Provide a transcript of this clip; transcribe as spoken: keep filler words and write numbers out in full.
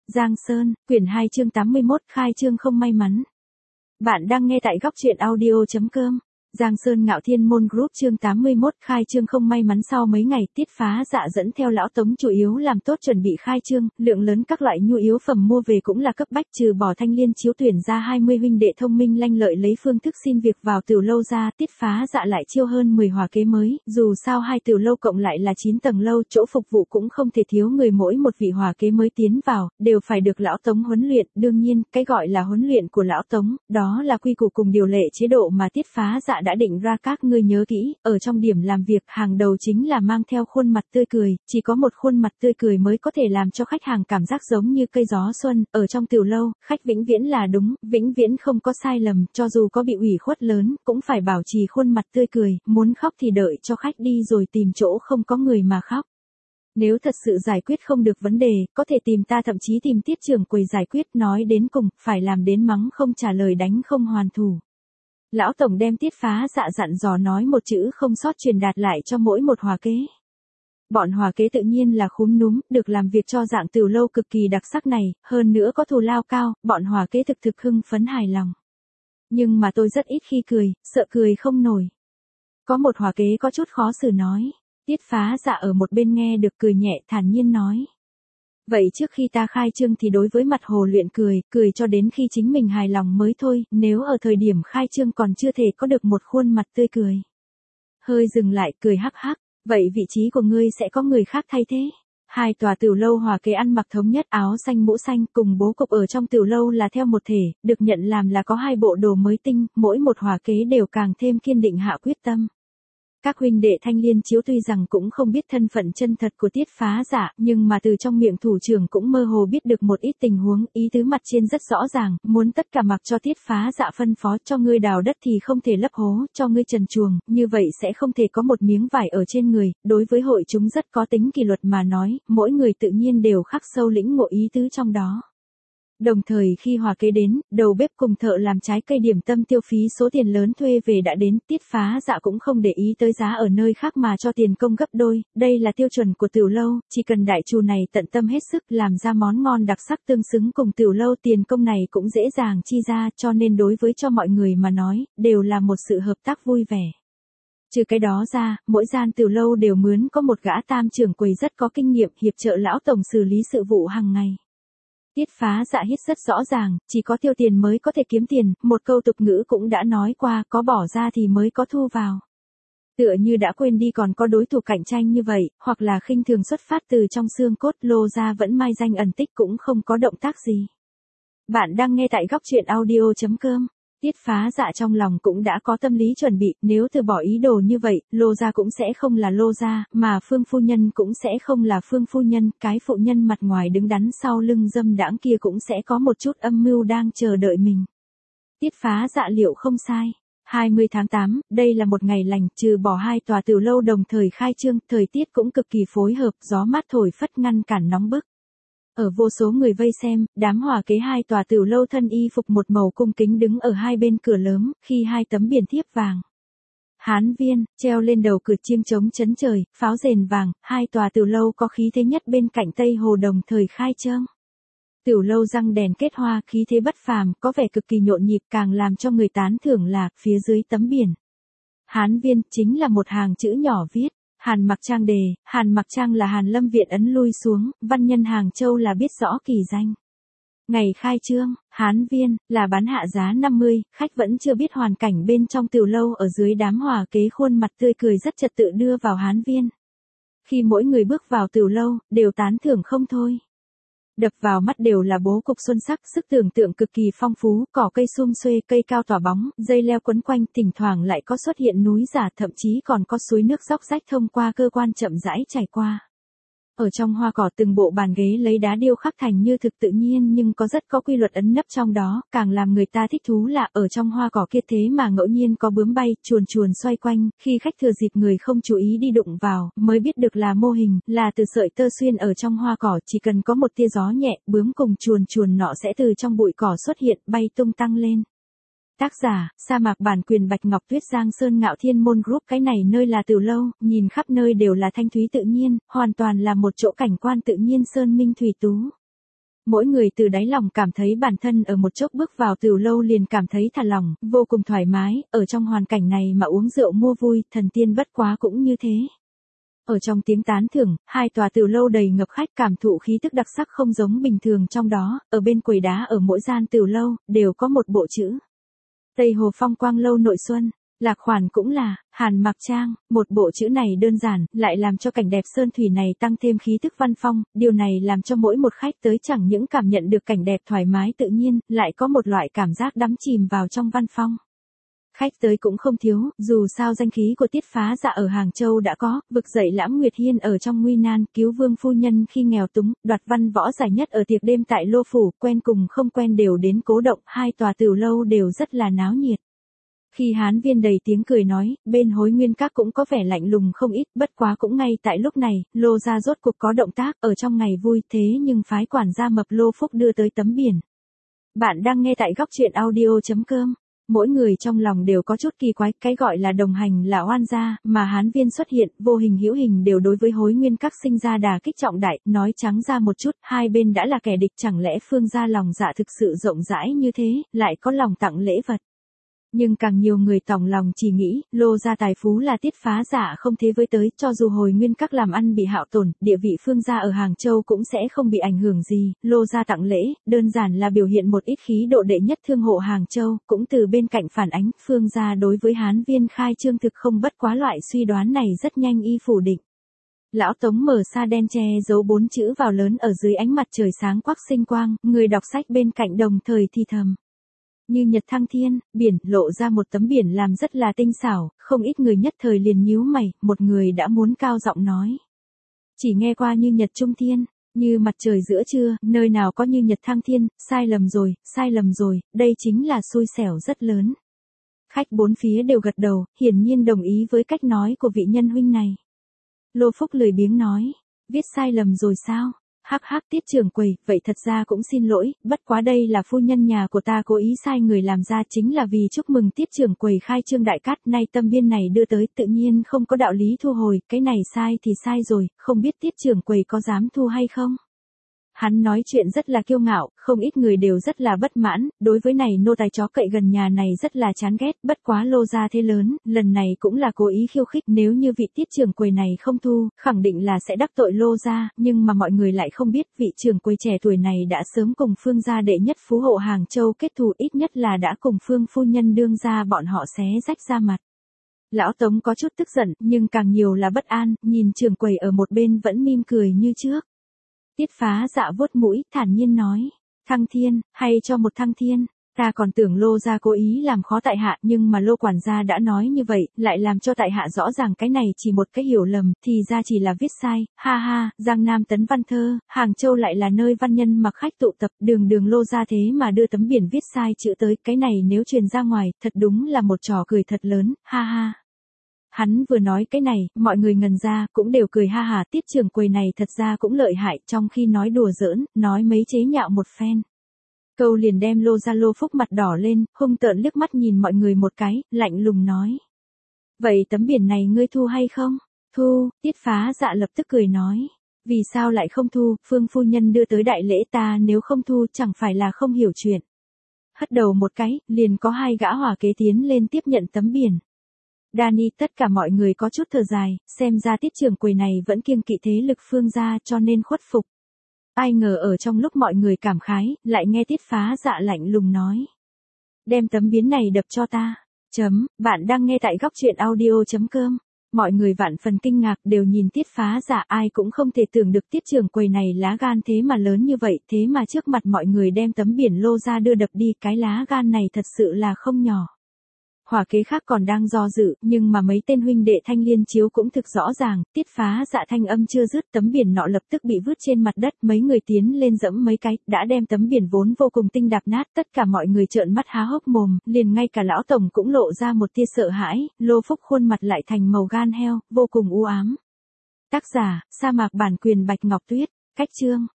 Giang Sơn, quyển hai chương tám mươi mốt, khai trương không may mắn. Bạn đang nghe tại góc truyện audio chấm com. Giang Sơn Ngạo Thiên Môn Group chương tám mươi mốt, khai trương không may mắn. Sau mấy ngày Tiết Phá Dạ dẫn theo lão Tống chủ yếu làm tốt chuẩn bị khai trương, lượng lớn các loại nhu yếu phẩm mua về cũng là cấp bách, trừ bỏ Thanh Liên chiếu tuyển ra hai mươi huynh đệ thông minh lanh lợi lấy phương thức xin việc vào tiểu lâu ra, Tiết Phá Dạ lại chiêu hơn mười hòa kế mới, dù sao hai tiểu lâu cộng lại là chín tầng lâu, chỗ phục vụ cũng không thể thiếu người, mỗi một vị hòa kế mới tiến vào đều phải được lão Tống huấn luyện, đương nhiên, cái gọi là huấn luyện của lão Tống, đó là quy củ cùng điều lệ chế độ mà Tiết Phá Dạ đã định ra. Các ngươi nhớ kỹ, ở trong điểm làm việc hàng đầu chính là mang theo khuôn mặt tươi cười, chỉ có một khuôn mặt tươi cười mới có thể làm cho khách hàng cảm giác giống như cây gió xuân, ở trong tiểu lâu, khách vĩnh viễn là đúng, vĩnh viễn không có sai lầm, cho dù có bị ủy khuất lớn, cũng phải bảo trì khuôn mặt tươi cười, muốn khóc thì đợi cho khách đi rồi tìm chỗ không có người mà khóc. Nếu thật sự giải quyết không được vấn đề, có thể tìm ta, thậm chí tìm Tiết trưởng quầy giải quyết, nói đến cùng, phải làm đến mắng không trả lời, đánh không hoàn thủ. Lão Tổng đem Tiết Phá Dạ dặn dò nói một chữ không sót truyền đạt lại cho mỗi một hòa kế. Bọn hòa kế tự nhiên là khúm núm, được làm việc cho dạng tiểu lâu cực kỳ đặc sắc này, hơn nữa có thù lao cao, bọn hòa kế thực thực hưng phấn hài lòng. Nhưng mà tôi rất ít khi cười, sợ cười không nổi. Có một hòa kế có chút khó xử nói. Tiết Phá Dạ ở một bên nghe được cười nhẹ, thản nhiên nói. Vậy trước khi ta khai trương thì đối với mặt hồ luyện cười, cười cho đến khi chính mình hài lòng mới thôi, nếu ở thời điểm khai trương còn chưa thể có được một khuôn mặt tươi cười. Hơi dừng lại, cười hắc hắc, vậy vị trí của ngươi sẽ có người khác thay thế. Hai tòa tiểu lâu hòa kế ăn mặc thống nhất, áo xanh mũ xanh, cùng bố cục ở trong tiểu lâu là theo một thể, được nhận làm là có hai bộ đồ mới tinh, mỗi một hòa kế đều càng thêm kiên định hạ quyết tâm. Các huynh đệ Thanh Liên chiếu tuy rằng cũng không biết thân phận chân thật của Tiết Phá Dạ, nhưng mà từ trong miệng thủ trưởng cũng mơ hồ biết được một ít tình huống, ý tứ mặt trên rất rõ ràng, muốn tất cả mặc cho Tiết Phá Dạ phân phó, cho ngươi đào đất thì không thể lấp hố, cho ngươi trần chuồng, như vậy sẽ không thể có một miếng vải ở trên người, đối với hội chúng rất có tính kỷ luật mà nói, mỗi người tự nhiên đều khắc sâu lĩnh ngộ ý tứ trong đó. Đồng thời khi hòa kế đến, đầu bếp cùng thợ làm trái cây điểm tâm tiêu phí số tiền lớn thuê về đã đến, Tiết Phá Dạ cũng không để ý tới giá ở nơi khác mà cho tiền công gấp đôi, đây là tiêu chuẩn của tiểu lâu, chỉ cần đại trù này tận tâm hết sức làm ra món ngon đặc sắc tương xứng cùng tiểu lâu, tiền công này cũng dễ dàng chi ra, cho nên đối với cho mọi người mà nói, đều là một sự hợp tác vui vẻ. Trừ cái đó ra, mỗi gian tiểu lâu đều mướn có một gã tam trưởng quầy rất có kinh nghiệm hiệp trợ lão tổng xử lý sự vụ hàng ngày. Tiết Phá Dạ hít rất rõ ràng, chỉ có tiêu tiền mới có thể kiếm tiền, một câu tục ngữ cũng đã nói qua, có bỏ ra thì mới có thu vào. Tựa như đã quên đi còn có đối thủ cạnh tranh như vậy, hoặc là khinh thường xuất phát từ trong xương cốt, Lô gia vẫn mai danh ẩn tích cũng không có động tác gì. Bạn đang nghe tại góc truyện audio chấm com. Tiết Phá Dạ trong lòng cũng đã có tâm lý chuẩn bị, nếu từ bỏ ý đồ như vậy, Lô gia cũng sẽ không là Lô gia, mà Phương phu nhân cũng sẽ không là Phương phu nhân, cái phụ nhân mặt ngoài đứng đắn sau lưng dâm đãng kia cũng sẽ có một chút âm mưu đang chờ đợi mình. Tiết Phá Dạ liệu không sai. hai mươi tháng tám, đây là một ngày lành, trừ bỏ hai tòa tiểu lâu đồng thời khai trương, thời tiết cũng cực kỳ phối hợp, gió mát thổi phất ngăn cản nóng bức. Ở vô số người vây xem, đám hòa kế hai tòa tiểu lâu thân y phục một màu cung kính đứng ở hai bên cửa lớn, khi hai tấm biển thiếp vàng Hán Viên treo lên đầu cửa, chiêng trống chấn trời, pháo rền vàng, hai tòa tiểu lâu có khí thế nhất bên cạnh Tây Hồ đồng thời khai trương. Tiểu lâu răng đèn kết hoa, khí thế bất phàm, có vẻ cực kỳ nhộn nhịp, càng làm cho người tán thưởng là phía dưới tấm biển Hán Viên chính là một hàng chữ nhỏ viết Hàn Mặc Trang đề, Hàn Mặc Trang là Hàn Lâm Viện ấn lui xuống, văn nhân Hàng Châu là biết rõ kỳ danh. Ngày khai trương, Hán Viên, là bán hạ giá năm mươi, khách vẫn chưa biết hoàn cảnh bên trong tiểu lâu, ở dưới đám hòa kế khuôn mặt tươi cười rất trật tự đưa vào Hán Viên. Khi mỗi người bước vào tiểu lâu, đều tán thưởng không thôi. Đập vào mắt đều là bố cục xuân sắc, sức tưởng tượng cực kỳ phong phú, cỏ cây sum xuê, cây cao tỏa bóng, dây leo quấn quanh, thỉnh thoảng lại có xuất hiện núi giả, thậm chí còn có suối nước róc rách thông qua cơ quan chậm rãi chảy qua. Ở trong hoa cỏ từng bộ bàn ghế lấy đá điêu khắc thành như thực tự nhiên nhưng có rất có quy luật ấn nấp trong đó, càng làm người ta thích thú là ở trong hoa cỏ kia thế mà ngẫu nhiên có bướm bay, chuồn chuồn xoay quanh, khi khách thừa dịp người không chú ý đi đụng vào, mới biết được là mô hình, là từ sợi tơ xuyên ở trong hoa cỏ, chỉ cần có một tia gió nhẹ, bướm cùng chuồn chuồn nọ sẽ từ trong bụi cỏ xuất hiện, bay tung tăng lên. Tác giả, sa mạc bản quyền Bạch Ngọc Tuyết. Giang Sơn Ngạo Thiên Môn Group. Cái này nơi là tiểu lâu, nhìn khắp nơi đều là thanh thúy tự nhiên, hoàn toàn là một chỗ cảnh quan tự nhiên sơn minh thủy tú. Mỗi người từ đáy lòng cảm thấy bản thân ở một chốc bước vào tửu lâu liền cảm thấy thả lỏng, vô cùng thoải mái, ở trong hoàn cảnh này mà uống rượu mua vui, thần tiên bất quá cũng như thế. Ở trong tiếng tán thưởng, hai tòa tửu lâu đầy ngập khách, cảm thụ khí tức đặc sắc không giống bình thường trong đó, ở bên quầy đá ở mỗi gian tửu lâu, đều có một bộ chữ. Tây Hồ Phong Quang Lâu Nội Xuân. Lạc khoản cũng là, Hàn Mặc Trang, một bộ chữ này đơn giản, lại làm cho cảnh đẹp sơn thủy này tăng thêm khí thức văn phong, điều này làm cho mỗi một khách tới chẳng những cảm nhận được cảnh đẹp thoải mái tự nhiên, lại có một loại cảm giác đắm chìm vào trong văn phong. Khách tới cũng không thiếu, dù sao danh khí của Tiết Phá Dạ ở Hàng Châu đã có, vực dậy Lãm Nguyệt Hiên ở trong nguy nan, cứu Vương phu nhân khi nghèo túng, đoạt văn võ giải nhất ở tiệc đêm tại Lô Phủ, quen cùng không quen đều đến Cố Động, hai tòa tửu lâu đều rất là náo nhiệt. Khi Hán Viên đầy tiếng cười nói, bên Hối Nguyên Các cũng có vẻ lạnh lùng không ít, bất quá cũng ngay tại lúc này, Lô gia rốt cục có động tác, ở trong ngày vui thế nhưng phái quản gia mập Lô Phúc đưa tới tấm biển. Bạn đang nghe tại góc truyện audio chấm com. Mỗi người trong lòng đều có chút kỳ quái, cái gọi là đồng hành là oan gia, mà Hán Viên xuất hiện, vô hình hữu hình đều đối với Hối Nguyên Các sinh ra đà kích trọng đại, nói trắng ra một chút, hai bên đã là kẻ địch, chẳng lẽ Phương gia lòng dạ thực sự rộng rãi như thế, lại có lòng tặng lễ vật. Nhưng càng nhiều người tòng lòng chỉ nghĩ, Lô gia tài phú là Tiết Phá Dạ không thế với tới, cho dù Hồi Nguyên Các làm ăn bị hao tổn, địa vị Phương gia ở Hàng Châu cũng sẽ không bị ảnh hưởng gì, Lô gia tặng lễ, đơn giản là biểu hiện một ít khí độ đệ nhất thương hộ Hàng Châu, cũng từ bên cạnh phản ánh, Phương gia đối với Hán Viên khai trương thực không bất quá loại suy đoán này rất nhanh y phủ định. Lão Tống mở sa đen che giấu bốn chữ vào lớn ở dưới ánh mặt trời sáng quắc sinh quang, người đọc sách bên cạnh đồng thời thì thầm. Như nhật thăng thiên, biển, lộ ra một tấm biển làm rất là tinh xảo, không ít người nhất thời liền nhíu mày, một người đã muốn cao giọng nói. Chỉ nghe qua như nhật trung thiên, như mặt trời giữa trưa, nơi nào có như nhật thăng thiên, sai lầm rồi, sai lầm rồi, đây chính là xui xẻo rất lớn. Khách bốn phía đều gật đầu, hiển nhiên đồng ý với cách nói của vị nhân huynh này. Lô Phúc lười biếng nói, viết sai lầm rồi sao? Hắc hắc Tiết trưởng quầy, vậy thật ra cũng xin lỗi, bất quá đây là phu nhân nhà của ta cố ý sai người làm ra chính là vì chúc mừng Tiết trưởng quầy khai trương đại cát, nay tâm biên này đưa tới tự nhiên không có đạo lý thu hồi, cái này sai thì sai rồi, không biết Tiết trưởng quầy có dám thu hay không? Hắn nói chuyện rất là kiêu ngạo, không ít người đều rất là bất mãn, đối với này nô tài chó cậy gần nhà này rất là chán ghét, bất quá Lô gia thế lớn, lần này cũng là cố ý khiêu khích, nếu như vị Tiết trưởng quầy này không thu, khẳng định là sẽ đắc tội Lô gia, nhưng mà mọi người lại không biết vị trưởng quầy trẻ tuổi này đã sớm cùng Phương gia đệ nhất phú hộ Hàng Châu kết thù, ít nhất là đã cùng Phương phu nhân đương gia bọn họ xé rách ra mặt. Lão Tống có chút tức giận, nhưng càng nhiều là bất an, nhìn trưởng quầy ở một bên vẫn mỉm cười như trước. Tiết Phá Dạ vuốt mũi, thản nhiên nói, thăng thiên, hay cho một thăng thiên, ta còn tưởng Lô gia cố ý làm khó tại hạ, nhưng mà Lô quản gia đã nói như vậy, lại làm cho tại hạ rõ ràng cái này chỉ một cái hiểu lầm, thì ra chỉ là viết sai, ha ha, Giang Nam tấn văn thơ, Hàng Châu lại là nơi văn nhân mặc khách tụ tập, đường đường Lô gia thế mà đưa tấm biển viết sai chữ tới, cái này nếu truyền ra ngoài, thật đúng là một trò cười thật lớn, ha ha. Hắn vừa nói cái này, mọi người ngần ra, cũng đều cười ha hà, Tiết trưởng quầy này thật ra cũng lợi hại, trong khi nói đùa giỡn, nói mấy chế nhạo một phen. Câu liền đem Lô gia Lô Phúc mặt đỏ lên, hung tợn liếc mắt nhìn mọi người một cái, lạnh lùng nói. Vậy tấm biển này ngươi thu hay không? Thu, Tiết Phá Dạ lập tức cười nói. Vì sao lại không thu, Phương phu nhân đưa tới đại lễ ta nếu không thu chẳng phải là không hiểu chuyện. Hất đầu một cái, liền có hai gã hỏa kế tiến lên tiếp nhận tấm biển. Dani, tất cả mọi người có chút thở dài, xem ra Tiết trưởng quầy này vẫn kiêng kỵ thế lực Phương gia cho nên khuất phục. Ai ngờ ở trong lúc mọi người cảm khái, lại nghe Tiết Phá Dạ lạnh lùng nói. Đem tấm biển này đập cho ta. Chấm, bạn đang nghe tại góc truyện audio chấm com. Mọi người vạn phần kinh ngạc đều nhìn Tiết Phá Dạ, ai cũng không thể tưởng được Tiết trưởng quầy này lá gan thế mà lớn như vậy, thế mà trước mặt mọi người đem tấm biển Lô gia đưa đập đi, cái lá gan này thật sự là không nhỏ. Hỏa kế khác còn đang do dự, nhưng mà mấy tên huynh đệ Thanh Liên Chiếu cũng thực rõ ràng, Tiết Phá Dạ thanh âm chưa dứt, tấm biển nọ lập tức bị vứt trên mặt đất, mấy người tiến lên dẫm mấy cái, đã đem tấm biển vốn vô cùng tinh đạp nát, tất cả mọi người trợn mắt há hốc mồm, liền ngay cả lão tổng cũng lộ ra một tia sợ hãi, Lô Phúc khuôn mặt lại thành màu gan heo, vô cùng u ám. Tác giả, Sa Mạc Bản Quyền Bạch Ngọc Tuyết, cách chương